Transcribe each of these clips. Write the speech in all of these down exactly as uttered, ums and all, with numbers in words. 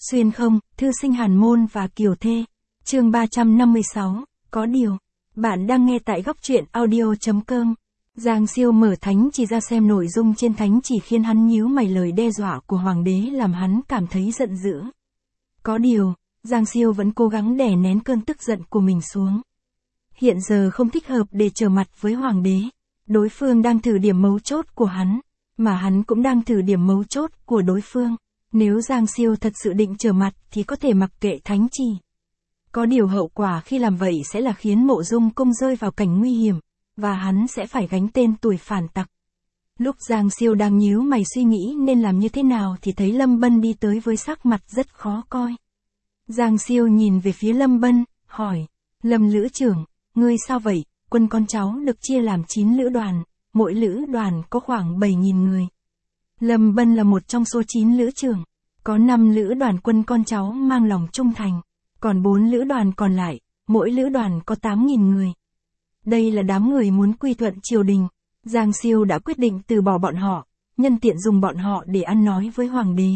Xuyên không, thư sinh Hàn Môn và Kiều Thê. Chương ba trăm năm mươi sáu, có điều. Bạn đang nghe tại góc truyện audio.com. Giang Siêu mở thánh chỉ ra xem nội dung trên thánh chỉ khiến hắn nhíu mày, lời đe dọa của hoàng đế làm hắn cảm thấy giận dữ. Có điều, Giang Siêu vẫn cố gắng đè nén cơn tức giận của mình xuống. Hiện giờ không thích hợp để trở mặt với hoàng đế. Đối phương đang thử điểm mấu chốt của hắn, mà hắn cũng đang thử điểm mấu chốt của đối phương. Nếu Giang Siêu thật sự định trở mặt thì có thể mặc kệ thánh chỉ. Có điều hậu quả khi làm vậy sẽ là khiến Mộ Dung Công rơi vào cảnh nguy hiểm, và hắn sẽ phải gánh tên tuổi phản tặc. Lúc Giang Siêu đang nhíu mày suy nghĩ nên làm như thế nào thì thấy Lâm Bân đi tới với sắc mặt rất khó coi. Giang Siêu nhìn về phía Lâm Bân, hỏi, Lâm lữ trưởng, ngươi sao vậy? Quân con cháu được chia làm chín lữ đoàn, mỗi lữ đoàn có khoảng bảy nghìn người. Lâm Bân là một trong số chín lữ trưởng, có năm lữ đoàn quân con cháu mang lòng trung thành, còn bốn lữ đoàn còn lại, mỗi lữ đoàn có tám nghìn người. Đây là đám người muốn quy thuận triều đình, Giang Siêu đã quyết định từ bỏ bọn họ, nhân tiện dùng bọn họ để ăn nói với hoàng đế.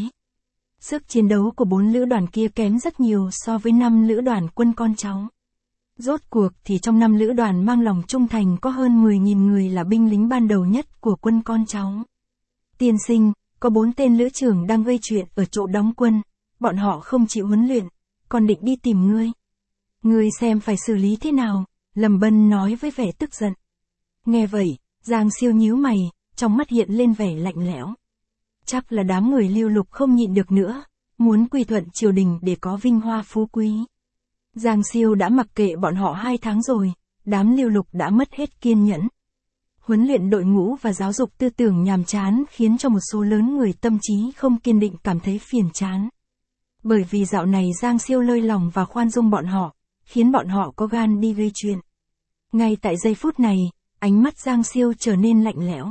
Sức chiến đấu của bốn lữ đoàn kia kém rất nhiều so với năm lữ đoàn quân con cháu. Rốt cuộc thì trong năm lữ đoàn mang lòng trung thành có hơn mười nghìn người là binh lính ban đầu nhất của quân con cháu. Tiên sinh, có bốn tên lữ trưởng đang gây chuyện ở chỗ đóng quân, bọn họ không chịu huấn luyện, còn định đi tìm ngươi. Ngươi xem phải xử lý thế nào, Lâm Bân nói với vẻ tức giận. Nghe vậy, Giang Siêu nhíu mày, trong mắt hiện lên vẻ lạnh lẽo. Chắc là đám người Lưu Lục không nhịn được nữa, muốn quy thuận triều đình để có vinh hoa phú quý. Giang Siêu đã mặc kệ bọn họ hai tháng rồi, đám Lưu Lục đã mất hết kiên nhẫn. Huấn luyện đội ngũ và giáo dục tư tưởng nhàm chán khiến cho một số lớn người tâm trí không kiên định cảm thấy phiền chán. Bởi vì dạo này Giang Siêu lơi lòng và khoan dung bọn họ, khiến bọn họ có gan đi gây chuyện. Ngay tại giây phút này, ánh mắt Giang Siêu trở nên lạnh lẽo.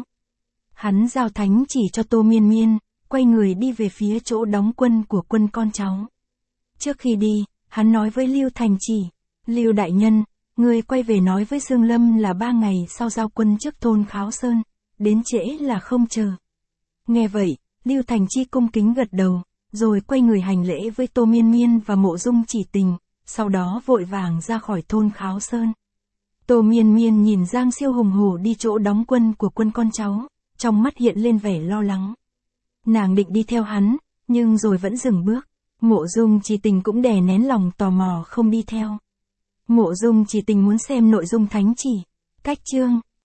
Hắn giao thánh chỉ cho Tô Miên Miên, quay người đi về phía chỗ đóng quân của quân con cháu. Trước khi đi, hắn nói với Lưu Thành Chỉ, Lưu đại nhân, người quay về nói với Dương Lâm là ba ngày sau giao quân trước thôn Kháo Sơn, đến trễ là không chờ. Nghe vậy, Lưu Thành Chi cung kính gật đầu, rồi quay người hành lễ với Tô Miên Miên và Mộ Dung Chỉ Tình, sau đó vội vàng ra khỏi thôn Kháo Sơn. Tô Miên Miên nhìn Giang Siêu hùng hổ đi chỗ đóng quân của quân con cháu, trong mắt hiện lên vẻ lo lắng. Nàng định đi theo hắn, nhưng rồi vẫn dừng bước. Mộ Dung Chỉ Tình cũng đè nén lòng tò mò không đi theo. Mộ Dung Chỉ Tình muốn xem nội dung thánh chỉ. Cách chương